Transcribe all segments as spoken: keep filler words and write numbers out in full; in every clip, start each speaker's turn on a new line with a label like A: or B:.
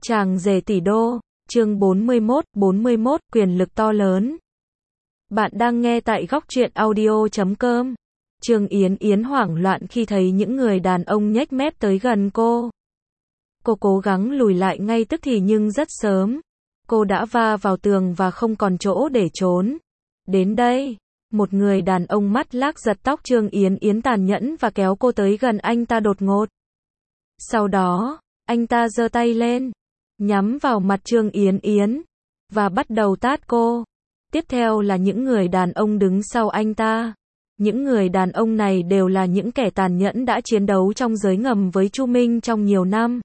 A: Chàng rể tỷ đô, chương bốn mươi mốt, bốn mươi mốt, quyền lực to lớn. Bạn đang nghe tại góc truyện audio chấm com. Trương Yến Yến hoảng loạn khi thấy những người đàn ông nhếch mép tới gần cô. Cô cố gắng lùi lại ngay tức thì nhưng rất sớm. Cô đã va vào tường và không còn chỗ để trốn. Đến đây, một người đàn ông mắt lác giật tóc Trương Yến Yến tàn nhẫn và kéo cô tới gần anh ta đột ngột. Sau đó, anh ta giơ tay lên, nhắm vào mặt Trương Yến Yến, và bắt đầu tát cô. Tiếp theo là những người đàn ông đứng sau anh ta. Những người đàn ông này đều là những kẻ tàn nhẫn đã chiến đấu trong giới ngầm với Chu Minh trong nhiều năm.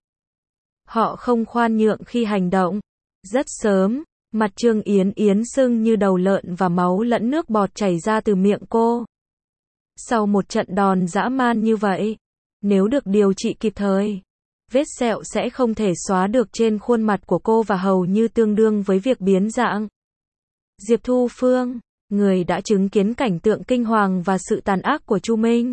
A: Họ không khoan nhượng khi hành động. Rất sớm, mặt Trương Yến Yến sưng như đầu lợn và máu lẫn nước bọt chảy ra từ miệng cô. Sau một trận đòn dã man như vậy, nếu được điều trị kịp thời, vết sẹo sẽ không thể xóa được trên khuôn mặt của cô và hầu như tương đương với việc biến dạng. Diệp Thu Phương, người đã chứng kiến cảnh tượng kinh hoàng và sự tàn ác của Chu Minh,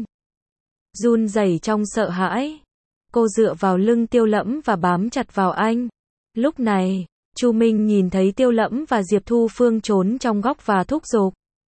A: run rẩy trong sợ hãi. Cô dựa vào lưng Tiêu Lẫm và bám chặt vào anh. Lúc này, Chu Minh nhìn thấy Tiêu Lẫm và Diệp Thu Phương trốn trong góc và thúc giục.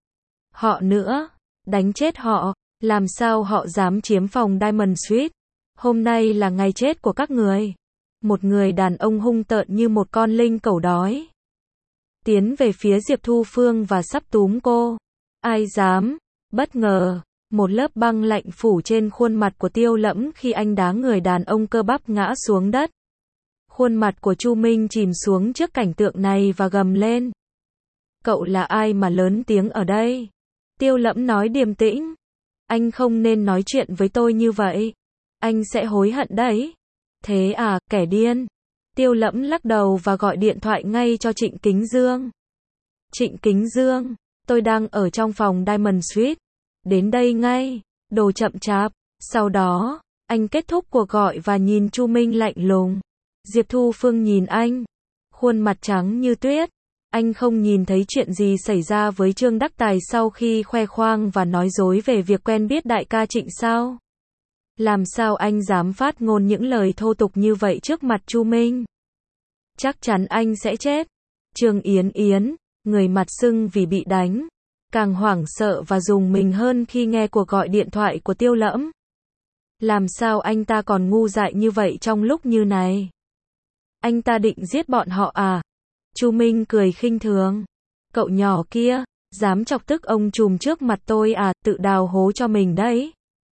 A: Họ nữa, đánh chết họ, làm sao họ dám chiếm phòng Diamond Suite? Hôm nay là ngày chết của các người. Một người đàn ông hung tợn như một con linh cẩu đói tiến về phía Diệp Thu Phương và sắp túm cô. Ai dám? Bất ngờ, một lớp băng lạnh phủ trên khuôn mặt của Tiêu Lẫm khi anh đá người đàn ông cơ bắp ngã xuống đất. Khuôn mặt của Chu Minh chìm xuống trước cảnh tượng này và gầm lên. Cậu là ai mà lớn tiếng ở đây? Tiêu Lẫm nói điềm tĩnh. Anh không nên nói chuyện với tôi như vậy. Anh sẽ hối hận đấy. Thế à, kẻ điên. Tiêu Lẫm lắc đầu và gọi điện thoại ngay cho Trịnh Kính Dương. Trịnh Kính Dương, tôi đang ở trong phòng Diamond Suite. Đến đây ngay, đồ chậm chạp. Sau đó, anh kết thúc cuộc gọi và nhìn Chu Minh lạnh lùng. Diệp Thu Phương nhìn anh, khuôn mặt trắng như tuyết. Anh không nhìn thấy chuyện gì xảy ra với Trương Đắc Tài sau khi khoe khoang và nói dối về việc quen biết đại ca Trịnh sao? Làm sao anh dám phát ngôn những lời thô tục như vậy trước mặt Chu Minh? Chắc chắn anh sẽ chết. Trương Yến Yến, người mặt sưng vì bị đánh, càng hoảng sợ và rùng mình hơn khi nghe cuộc gọi điện thoại của Tiêu Lẫm. Làm sao anh ta còn ngu dại như vậy trong lúc như này? Anh ta định giết bọn họ à? Chu Minh cười khinh thường. Cậu nhỏ kia, dám chọc tức ông trùm trước mặt tôi à, tự đào hố cho mình đấy.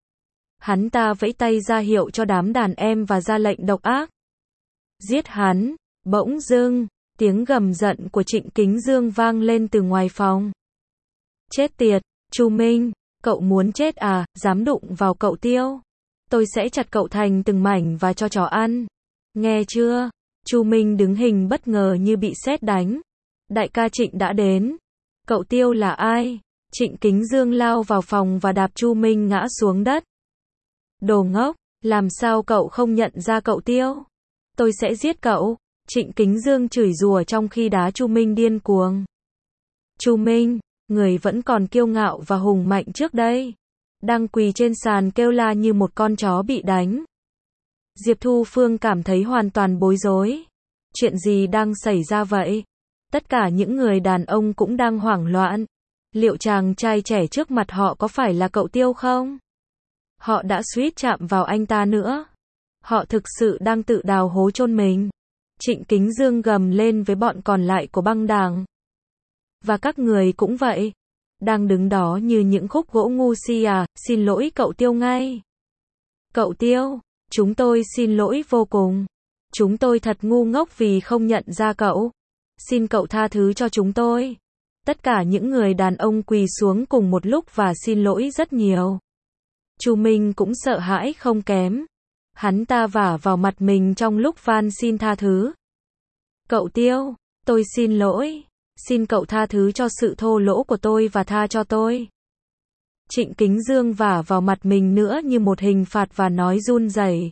A: Hắn ta vẫy tay ra hiệu cho đám đàn em và ra lệnh độc ác. Giết hắn. Bỗng dưng, tiếng gầm giận của Trịnh Kính Dương vang lên từ ngoài phòng. Chết tiệt, Chu Minh, cậu muốn chết à, dám đụng vào cậu Tiêu. Tôi sẽ chặt cậu thành từng mảnh và cho chó ăn. Nghe chưa? Chu Minh đứng hình bất ngờ như bị sét đánh. Đại ca Trịnh đã đến. Cậu Tiêu là ai? Trịnh Kính Dương lao vào phòng và đạp Chu Minh ngã xuống đất. Đồ ngốc, làm sao cậu không nhận ra cậu Tiêu? Tôi sẽ giết cậu. Trịnh Kính Dương chửi rủa trong khi đá Chu Minh điên cuồng. Chu Minh, người vẫn còn kiêu ngạo và hùng mạnh trước đây, đang quỳ trên sàn kêu la như một con chó bị đánh. Diệp Thu Phương cảm thấy hoàn toàn bối rối. Chuyện gì đang xảy ra vậy? Tất cả những người đàn ông cũng đang hoảng loạn. Liệu chàng trai trẻ trước mặt họ có phải là cậu Tiêu không? Họ đã suýt chạm vào anh ta nữa. Họ thực sự đang tự đào hố chôn mình. Trịnh Kính Dương gầm lên với bọn còn lại của băng đảng. Và các người cũng vậy. Đang đứng đó như những khúc gỗ ngu si à, xin lỗi cậu Tiêu ngay. Cậu Tiêu, chúng tôi xin lỗi vô cùng. Chúng tôi thật ngu ngốc vì không nhận ra cậu. Xin cậu tha thứ cho chúng tôi. Tất cả những người đàn ông quỳ xuống cùng một lúc và xin lỗi rất nhiều. Chu Minh cũng sợ hãi không kém. Hắn ta vả vào mặt mình trong lúc van xin tha thứ. Cậu Tiêu, tôi xin lỗi. Xin cậu tha thứ cho sự thô lỗ của tôi và tha cho tôi. Trịnh Kính Dương vả vào mặt mình nữa như một hình phạt và nói run rẩy.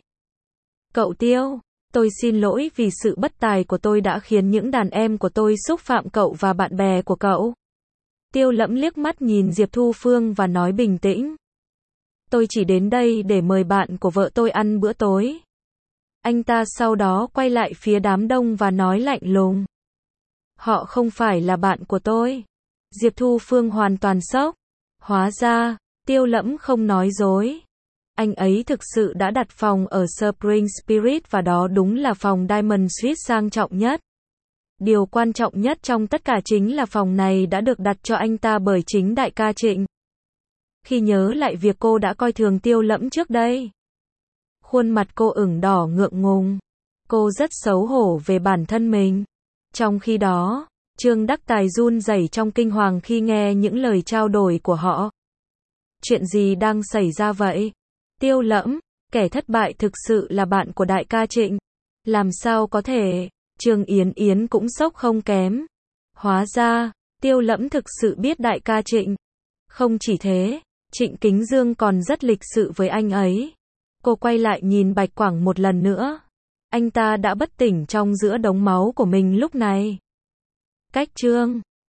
A: Cậu Tiêu, tôi xin lỗi vì sự bất tài của tôi đã khiến những đàn em của tôi xúc phạm cậu và bạn bè của cậu. Tiêu Lẫm liếc mắt nhìn Diệp Thu Phương và nói bình tĩnh. Tôi chỉ đến đây để mời bạn của vợ tôi ăn bữa tối. Anh ta sau đó quay lại phía đám đông và nói lạnh lùng. Họ không phải là bạn của tôi. Diệp Thu Phương hoàn toàn sốc. Hóa ra, Tiêu Lẫm không nói dối. Anh ấy thực sự đã đặt phòng ở Spring Spirit và đó đúng là phòng Diamond Suite sang trọng nhất. Điều quan trọng nhất trong tất cả chính là phòng này đã được đặt cho anh ta bởi chính đại ca Trịnh. Khi nhớ lại việc cô đã coi thường Tiêu Lẫm trước đây, khuôn mặt cô ửng đỏ ngượng ngùng. Cô rất xấu hổ về bản thân mình. Trong khi đó, Trương Đắc Tài run rẩy trong kinh hoàng khi nghe những lời trao đổi của họ. Chuyện gì đang xảy ra vậy? Tiêu Lẫm, kẻ thất bại thực sự là bạn của đại ca Trịnh. Làm sao có thể? Trương Yến Yến cũng sốc không kém. Hóa ra, Tiêu Lẫm thực sự biết đại ca Trịnh. Không chỉ thế, Trịnh Kính Dương còn rất lịch sự với anh ấy. Cô quay lại nhìn Bạch Quảng một lần nữa. Anh ta đã bất tỉnh trong giữa đống máu của mình lúc này. Cách Trương